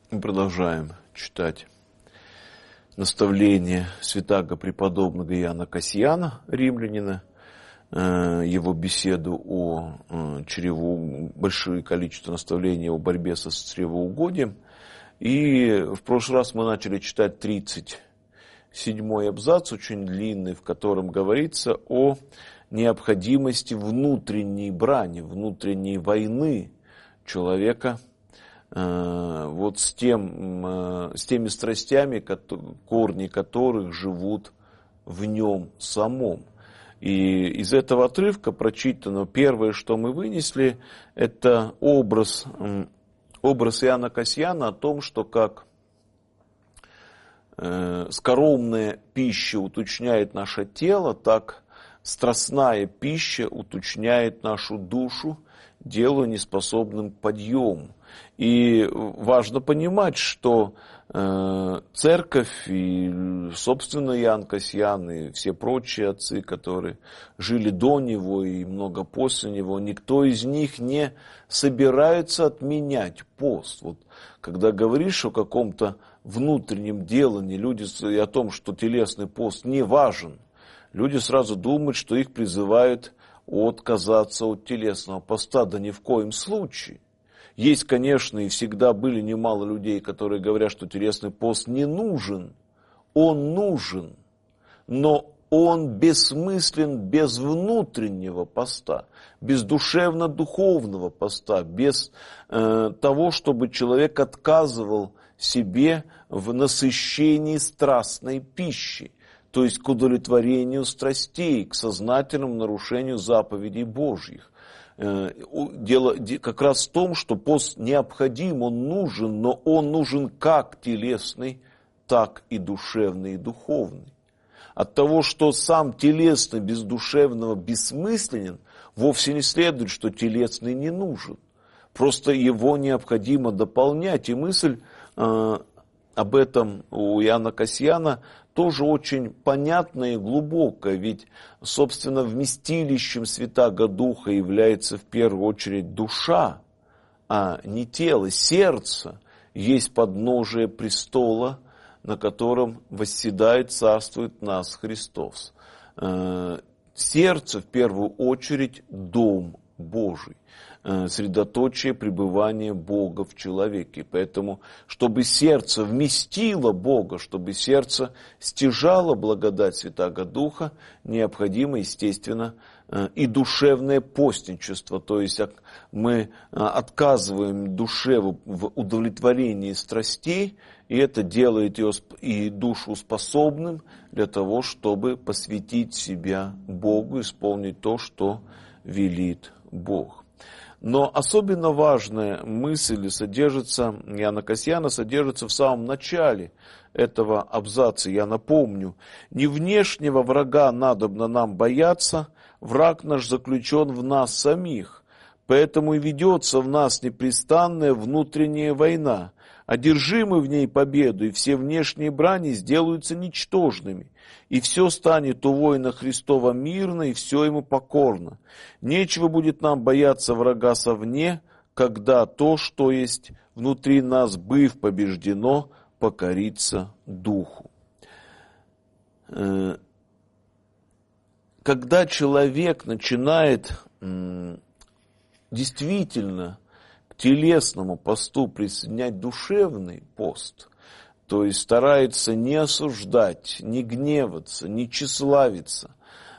Мы продолжаем читать наставление святаго преподобного Иоанна Кассияна, римлянина, его беседу о большое количество наставлений о борьбе со чревоугодием. И в прошлый раз мы начали читать 37-й абзац, очень длинный, в котором говорится о необходимости внутренней брани, внутренней войны человека вот с теми страстями, корни которых живут в нем самом. И из этого отрывка прочитанного первое, что мы вынесли, это образ Иоанна Кассияна о том, что как скоромная пища уточняет наше тело, так страстная пища уточняет нашу душу, делая неспособным к подъему. И важно понимать, что церковь и, собственно, Иоанн Кассиян и все прочие отцы, которые жили до него и много после него, никто из них не собирается отменять пост. Вот, когда говоришь о каком-то внутреннем делании, люди и о том, что телесный пост не важен, люди сразу думают, что их призывают отказаться от телесного поста. Да ни в коем случае. Есть, конечно, и всегда были немало людей, которые говорят, что телесный пост не нужен. Он нужен, но он бессмыслен без внутреннего поста, без душевно-духовного поста, без того, чтобы человек отказывал себе в насыщении страстной пищи, то есть к удовлетворению страстей, к сознательному нарушению заповедей Божьих. Дело как раз в том, что пост необходим, он нужен, но он нужен как телесный, так и душевный и духовный. От того, что сам телесный без душевного бессмысленен, вовсе не следует, что телесный не нужен. Просто его необходимо дополнять. И мысль об этом у Иоанна Кассияна тоже очень понятная и глубокая, ведь, собственно, вместилищем Святаго Духа является в первую очередь душа, а не тело. Сердце есть подножие престола, на котором восседает, царствует нас Христос. Сердце, в первую очередь, дом Божий, средоточие пребывания Бога в человеке. Поэтому, чтобы сердце вместило Бога, чтобы сердце стяжало благодать Святаго Духа, необходимо, естественно, и душевное постничество. То есть мы отказываем душе в удовлетворении страстей, и это делает ее и душу способным для того, чтобы посвятить себя Богу, исполнить то, что велит Бог. Но особенно важная мысль Иоанна Кассияна содержится в самом начале этого абзаца. Я напомню: «Не внешнего врага надобно нам бояться, враг наш заключен в нас самих, поэтому и ведется в нас непрестанная внутренняя война. Одержимы в ней победу, и все внешние брани сделаются ничтожными, и все станет у воина Христова мирно, и все ему покорно. Нечего будет нам бояться врага совне, когда то, что есть внутри нас, быв побеждено, покорится Духу». Когда человек начинает действительно к телесному посту присоединять душевный пост, то есть старается не осуждать, не гневаться, не тщеславиться,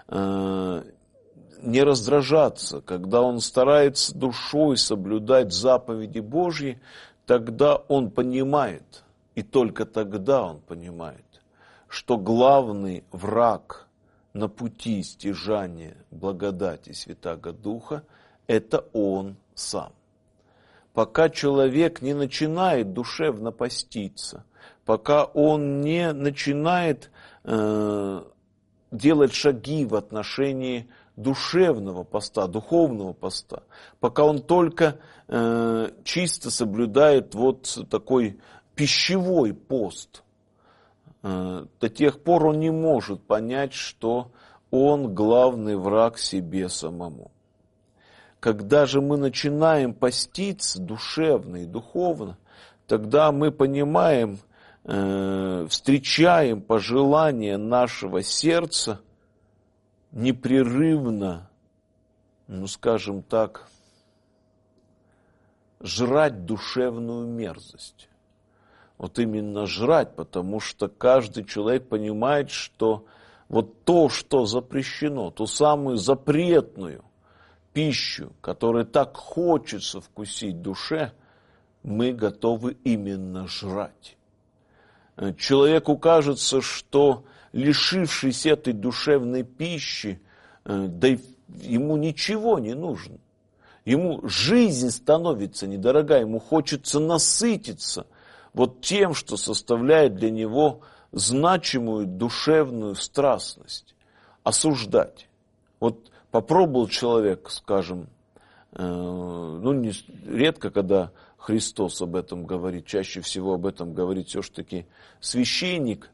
не раздражаться, когда он старается душой соблюдать заповеди Божьи, тогда он понимает, и только тогда он понимает, что главный враг на пути стяжания благодати Святаго Духа – это он сам. Пока человек не начинает душевно поститься, пока он не начинает делать шаги в отношении душевного поста, духовного поста, пока он только чисто соблюдает вот такой пищевой пост, до тех пор он не может понять, что он главный враг себе самому. Когда же мы начинаем поститься душевно и духовно, тогда мы понимаем, встречаем пожелание нашего сердца непрерывно, скажем так, жрать душевную мерзость. Вот именно жрать, потому что каждый человек понимает, что вот то, что запрещено, ту самую запретную пищу, которую так хочется вкусить душе, мы готовы именно жрать. Человеку кажется, что лишившись этой душевной пищи, да ему ничего не нужно. Ему жизнь становится недорога, ему хочется насытиться вот тем, что составляет для него значимую душевную страстность. Осуждать. Вот попробовал человек, скажем, редко, когда Христос об этом говорит, чаще всего об этом говорит все-таки священник,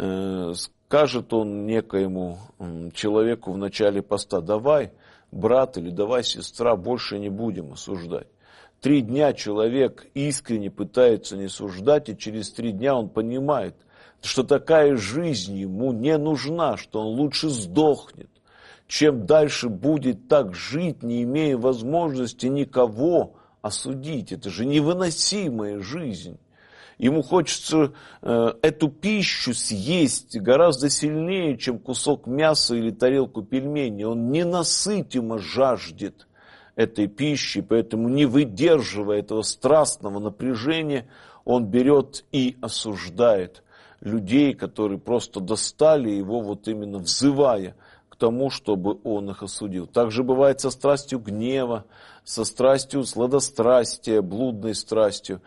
скажет он некоему человеку в начале поста: давай, брат или давай, сестра, больше не будем осуждать. 3 дня человек искренне пытается не осуждать, и через 3 дня он понимает, что такая жизнь ему не нужна, что он лучше сдохнет, чем дальше будет так жить, не имея возможности никого осудить. Это же невыносимая жизнь. Ему хочется эту пищу съесть гораздо сильнее, чем кусок мяса или тарелку пельменей. Он ненасытимо жаждет этой пищи, поэтому, не выдерживая этого страстного напряжения, он берет и осуждает людей, которые просто достали его, вот именно взывая к тому, чтобы он их осудил. Также бывает со страстью гнева, со страстью сладострастия, блудной страстью,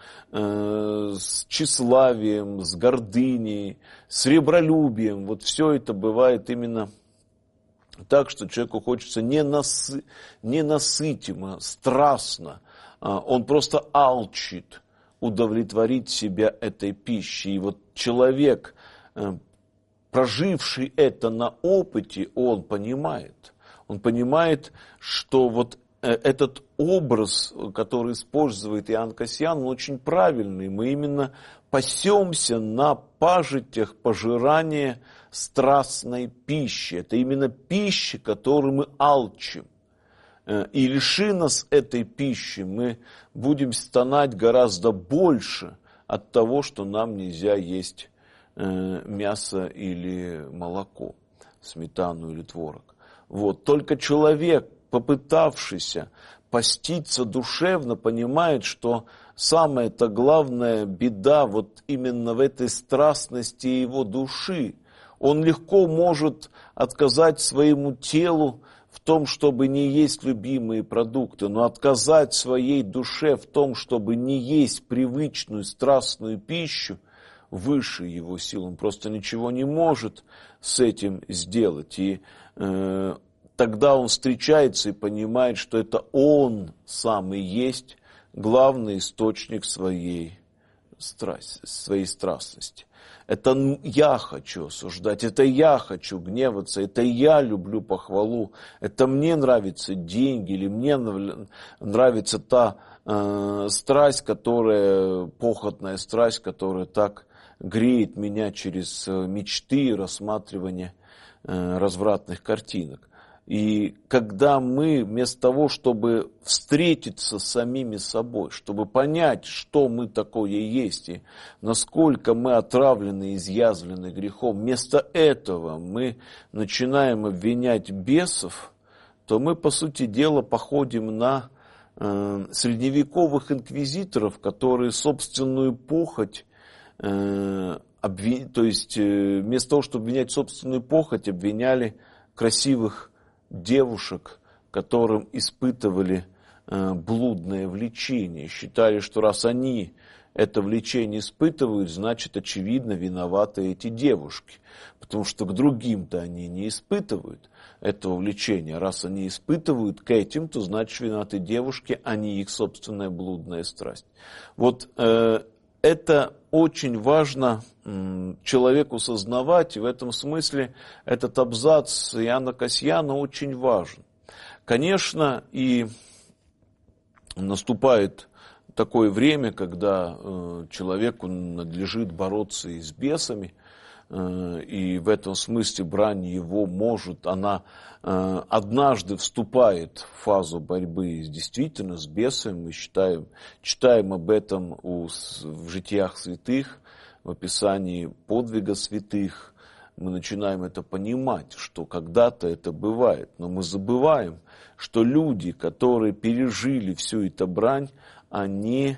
с тщеславием, с гордыней, с ребролюбием. Вот все это бывает именно так, что человеку хочется ненасытимо, страстно. Он просто алчит удовлетворить себя этой пищей. И вот человек, проживший это на опыте, он понимает, что вот этот образ, который использует Иоанн Кассиан, он очень правильный. Мы именно пасемся на пажитях пожирания страстной пищи. Это именно пища, которую мы алчим. И лиши нас этой пищи, мы будем стонать гораздо больше от того, что нам нельзя есть мясо или молоко, сметану или творог. Вот. Только человек, попытавшийся поститься душевно, понимает, что самая-то главная беда вот именно в этой страстности его души. Он легко может отказать своему телу в том, чтобы не есть любимые продукты, но отказать своей душе в том, чтобы не есть привычную страстную пищу, выше его сил. Он просто ничего не может с этим сделать. И тогда он встречается и понимает, что это он сам и есть главный источник своей страстности. Это я хочу осуждать, это я хочу гневаться, это я люблю похвалу, это мне нравятся деньги, или мне нравится та страсть, похотная страсть, которая так греет меня через мечты и рассматривание развратных картинок. И когда мы вместо того, чтобы встретиться с самими собой, чтобы понять, что мы такое есть, и насколько мы отравлены, изъязвлены грехом, вместо этого мы начинаем обвинять бесов, то мы, по сути дела, походим на средневековых инквизиторов, которые собственную похоть, то есть вместо того, чтобы обвинять собственную похоть, обвиняли красивых девушек, которым испытывали блудное влечение. Считали, что раз они это влечение испытывают, значит, очевидно, виноваты эти девушки. Потому что к другим-то они не испытывают этого влечения. Раз они испытывают к этим, то значит, виноваты девушки, а не их собственная блудная страсть. Вот это очень важно человеку сознавать, и в этом смысле этот абзац Иоанна Кассиана очень важен. Конечно, и наступает такое время, когда человеку надлежит бороться и с бесами, и в этом смысле брань его она однажды вступает в фазу борьбы действительно с бесами. Мы читаем об этом в житиях святых, в описании подвига святых. Мы начинаем это понимать, что когда-то это бывает. Но мы забываем, что люди, которые пережили всю эту брань, они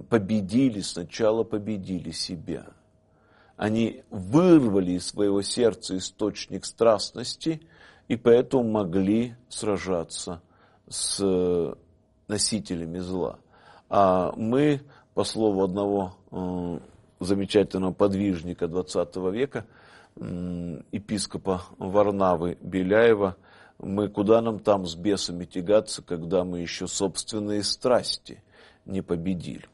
сначала победили себя. Они вырвали из своего сердца источник страстности и поэтому могли сражаться с носителями зла. А мы, по слову одного замечательного подвижника XX века, епископа Варнавы Беляева, куда нам там с бесами тягаться, когда мы еще собственные страсти не победили.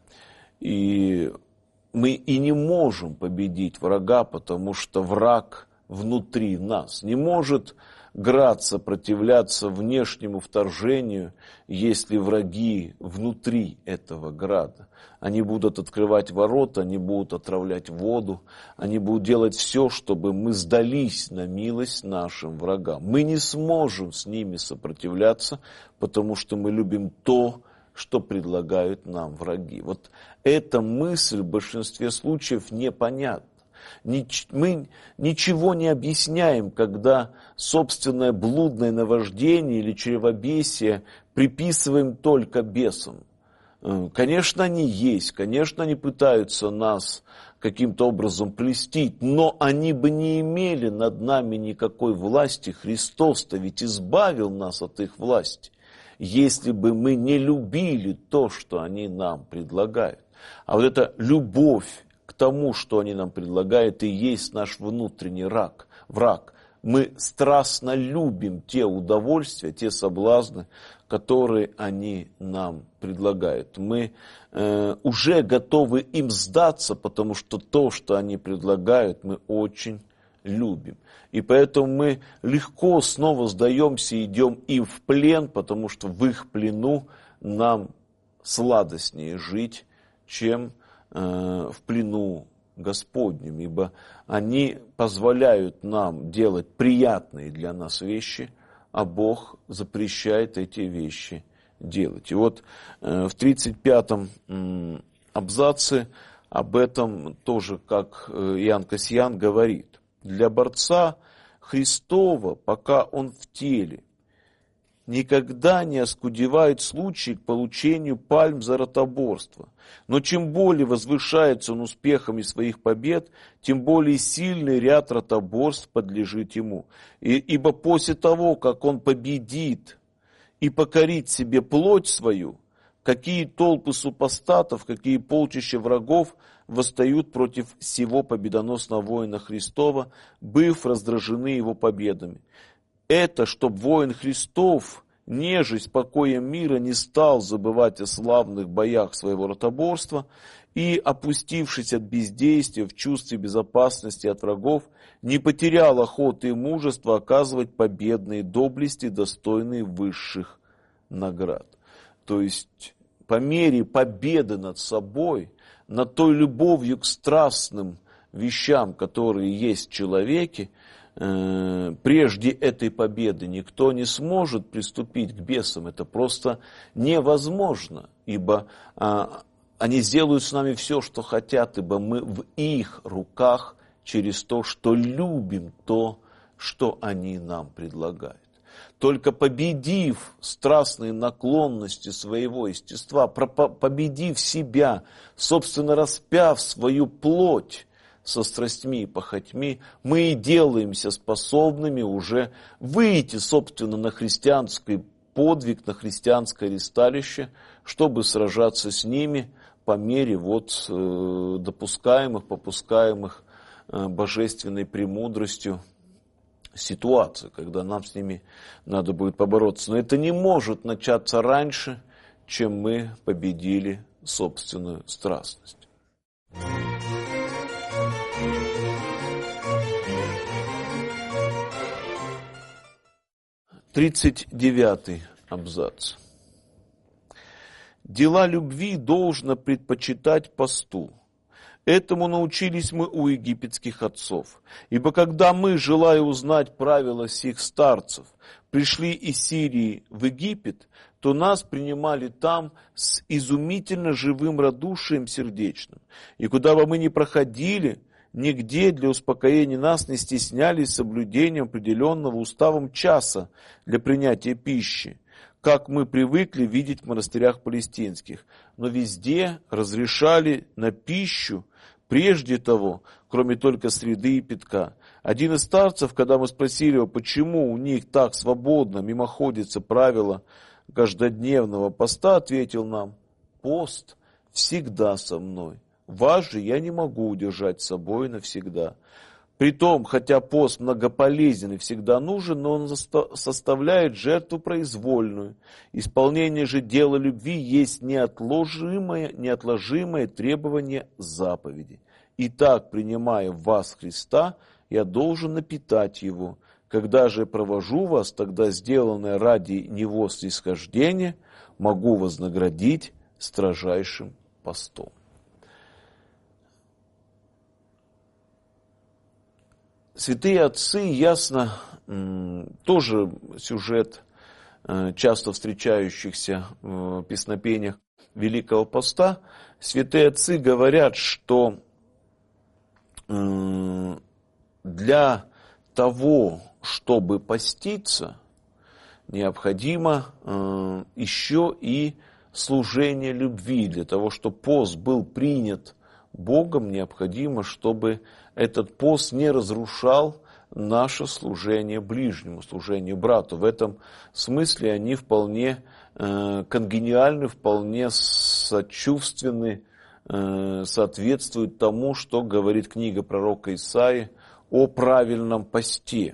И мы и не можем победить врага, потому что враг внутри нас. Не может град сопротивляться внешнему вторжению, если враги внутри этого града. Они будут открывать ворота, они будут отравлять воду, они будут делать все, чтобы мы сдались на милость нашим врагам. Мы не сможем с ними сопротивляться, потому что мы любим то, что предлагают нам враги. Вот эта мысль в большинстве случаев непонятна. Мы ничего не объясняем, когда собственное блудное наваждение или чревобесие приписываем только бесам. Конечно, они есть, конечно, они пытаются нас каким-то образом плестить, но они бы не имели над нами никакой власти. Христос-то ведь избавил нас от их власти, если бы мы не любили то, что они нам предлагают. А вот эта любовь к тому, что они нам предлагают, и есть наш внутренний враг. Мы страстно любим те удовольствия, те соблазны, которые они нам предлагают. Мы уже готовы им сдаться, потому что то, что они предлагают, мы очень любим. И поэтому мы легко снова сдаемся и идем им в плен, потому что в их плену нам сладостнее жить, чем в плену Господнем, ибо они позволяют нам делать приятные для нас вещи, а Бог запрещает эти вещи делать. И вот в 35-м абзаце об этом тоже, как Иоанн Кассиан говорит. Для борца Христова, пока он в теле, никогда не оскудевает случай к получению пальм за ротоборство. Но чем более возвышается он успехами своих побед, тем более сильный ряд ротоборств подлежит ему. Ибо после того, как он победит и покорит себе плоть свою, какие толпы супостатов, какие полчища врагов восстают против сего победоносного воина Христова, быв раздражены его победами. Это, чтоб воин Христов, нежесть покоем мира, не стал забывать о славных боях своего ротоборства и, опустившись от бездействия в чувстве безопасности от врагов, не потерял охоты и мужества оказывать победные доблести, достойные высших наград. То есть, по мере победы над собой, над той любовью к страстным вещам, которые есть в человеке, прежде этой победы никто не сможет приступить к бесам. Это просто невозможно, ибо они сделают с нами все, что хотят, ибо мы в их руках через то, что любим то, что они нам предлагают. Только победив страстные наклонности своего естества, победив себя, собственно распяв свою плоть со страстьми и похотьми, мы и делаемся способными уже выйти, собственно, на христианский подвиг, на христианское ристалище, чтобы сражаться с ними по мере попускаемых божественной премудростью ситуации, когда нам с ними надо будет побороться. Но это не может начаться раньше, чем мы победили собственную страстность. 39-й абзац. Дела любви должно предпочитать посту. Этому научились мы у египетских отцов. Ибо когда мы, желая узнать правила сих старцев, пришли из Сирии в Египет, то нас принимали там с изумительно живым радушием сердечным. И куда бы мы ни проходили, нигде для успокоения нас не стеснялись соблюдением определенного уставом часа для принятия пищи, как мы привыкли видеть в монастырях палестинских. Но везде разрешали на пищу прежде того, кроме только среды и пятка. Один из старцев, когда мы спросили его, почему у них так свободно мимоходится правило каждодневного поста, ответил нам: пост всегда со мной. Вас же я не могу удержать с собой навсегда. Притом, хотя пост многополезен и всегда нужен, но он составляет жертву произвольную. Исполнение же дела любви есть неотложимое требование заповеди. Итак, принимая в вас Христа, я должен напитать его. Когда же провожу вас, тогда сделанное ради него снисхождение могу вознаградить строжайшим постом. Святые отцы, ясно, тоже сюжет часто встречающихся в песнопениях Великого Поста. Святые отцы говорят, что для того, чтобы поститься, необходимо еще и служение любви. Для того, чтобы пост был принят Богом, необходимо, чтобы этот пост не разрушал наше служение ближнему, служение брату. В этом смысле они вполне конгениальны, вполне сочувственны, соответствуют тому, что говорит книга пророка Исаии о правильном посте.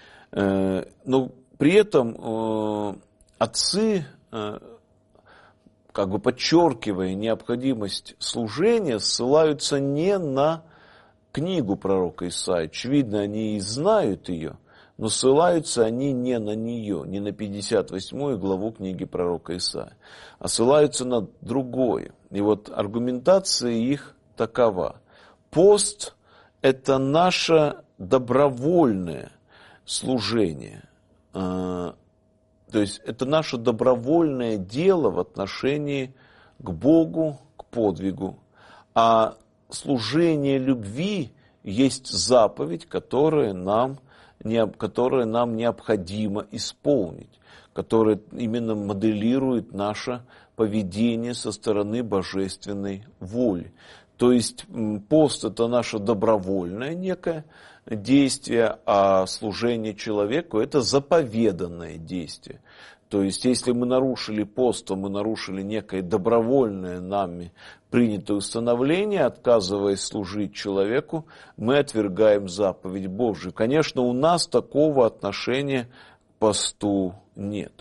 Но при этом отцы, как бы подчеркивая необходимость служения, ссылаются не на книгу пророка Исаии. Очевидно, они и знают ее, но ссылаются они не на нее, не на 58 главу книги пророка Исаии, а ссылаются на другое. И вот аргументация их такова. Пост – это наше добровольное служение. То есть это наше добровольное дело в отношении к Богу, к подвигу. А служение любви есть заповедь, которая нам необходимо исполнить, которая именно моделирует наше поведение со стороны божественной воли. То есть пост – это наше добровольное некое действие, а служение человеку – это заповеданное действие. То есть, если мы нарушили пост, то мы нарушили некое добровольное нами принятое установление, отказываясь служить человеку, мы отвергаем заповедь Божию. Конечно, у нас такого отношения к посту нет.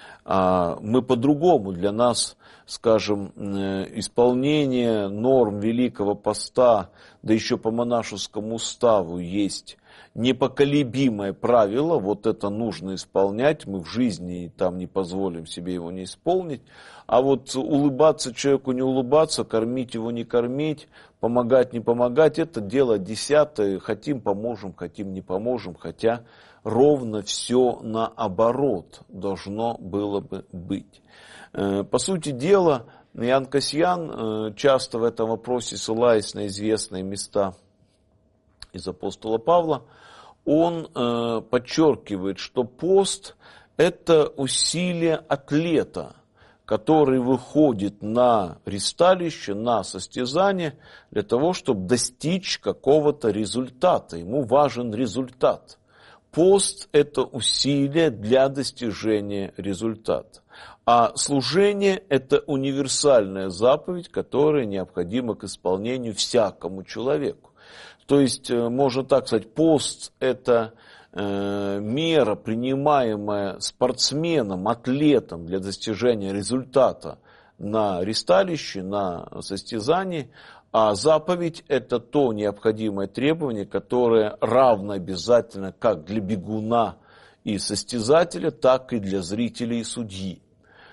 Мы по-другому, для нас, скажем, исполнение норм Великого Поста, да еще по монашескому уставу есть непоколебимое правило, вот это нужно исполнять, мы в жизни там не позволим себе его не исполнить, а вот улыбаться человеку не улыбаться, кормить его не кормить, помогать не помогать, это дело десятое, хотим поможем, хотим не поможем, хотя ровно все наоборот должно было бы быть. По сути дела, Иоанн Кассиан, часто в этом вопросе ссылаясь на известные места из апостола Павла, он подчеркивает, что пост – это усилие атлета, который выходит на ристалище, на состязание для того, чтобы достичь какого-то результата. Ему важен результат. Пост – это усилие для достижения результата. А служение – это универсальная заповедь, которая необходима к исполнению всякому человеку. То есть, можно так сказать, пост – это мера, принимаемая спортсменом, атлетом для достижения результата на ристалище, на состязании, а заповедь – это то необходимое требование, которое равно обязательно как для бегуна и состязателя, так и для зрителя и судьи.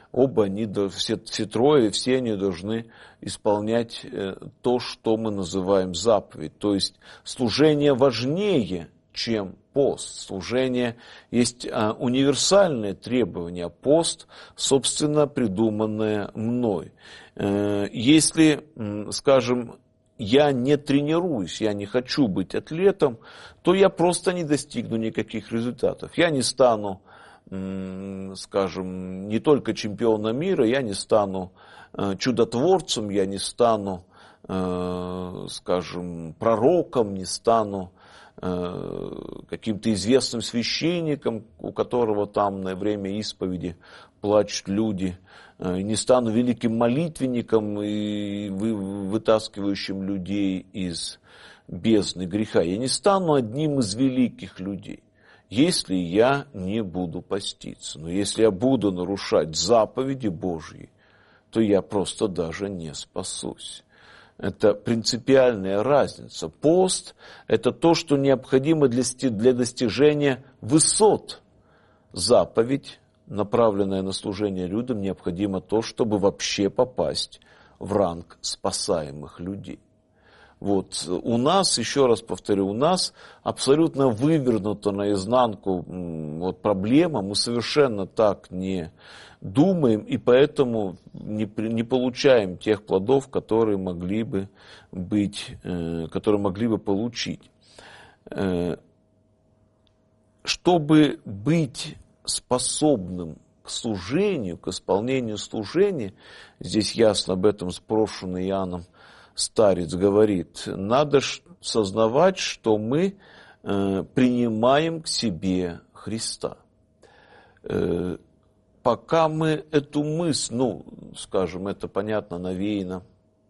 оба они, все трое, все они должны исполнять то, что мы называем заповедь. То есть служение важнее, чем пост. Служение есть универсальное требование, пост, собственно, придуманное мной. Если, скажем, я не тренируюсь, я не хочу быть атлетом, то я просто не достигну никаких результатов. Я не стану, скажем, не только чемпионом мира, я не стану чудотворцем, я не стану, скажем, пророком, не стану каким-то известным священником, у которого там на время исповеди плачут люди, не стану великим молитвенником и вытаскивающим людей из бездны греха. Я не стану одним из великих людей, если я не буду поститься. Но если я буду нарушать заповеди Божьи, то я просто даже не спасусь. Это принципиальная разница. Пост – это то, что необходимо для достижения высот. Заповедь, направленная на служение людям, необходимо то, чтобы вообще попасть в ранг спасаемых людей. Вот у нас, еще раз повторю, у нас абсолютно вывернута наизнанку вот проблема, мы совершенно так не думаем и поэтому не получаем тех плодов, которые могли бы быть, которые могли бы получить. Чтобы быть способным к служению, к исполнению служения, здесь ясно об этом спрошенный Иоанном Старец говорит, надо сознавать, что мы принимаем к себе Христа. Пока мы эту мысль, скажем, это понятно, навеяно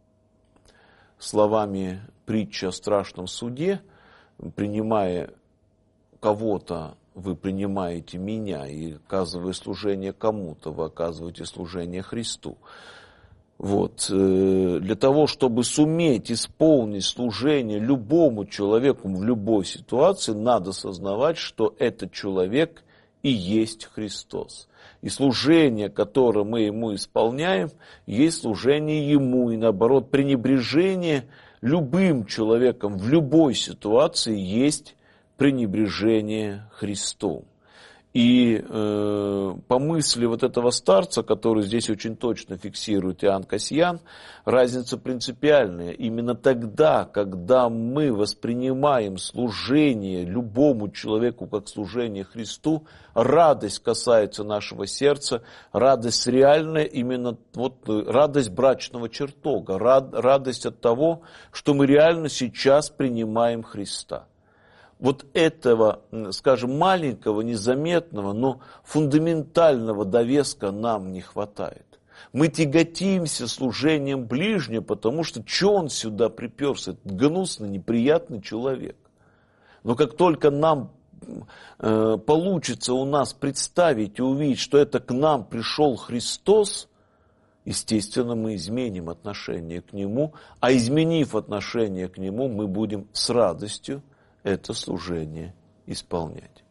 словами притчи о страшном суде, принимая кого-то, вы принимаете меня, и оказывая служение кому-то, вы оказываете служение Христу. Вот. Для того, чтобы суметь исполнить служение любому человеку в любой ситуации, надо сознавать, что этот человек и есть Христос. И служение, которое мы Ему исполняем, есть служение Ему. И наоборот, пренебрежение любым человеком в любой ситуации есть пренебрежение Христом. И по мысли вот этого старца, который здесь очень точно фиксирует Иоанн Кассиан, разница принципиальная. Именно тогда, когда мы воспринимаем служение любому человеку как служение Христу, радость касается нашего сердца, радость реальная, именно вот радость брачного чертога, радость от того, что мы реально сейчас принимаем Христа. Вот этого, скажем, маленького, незаметного, но фундаментального довеска нам не хватает. Мы тяготимся служением ближнего, потому что он сюда приперся? Это гнусный, неприятный человек. Но как только нам получится у нас представить и увидеть, что это к нам пришел Христос, естественно, мы изменим отношение к Нему, а изменив отношение к Нему, мы будем с радостью это служение исполнять.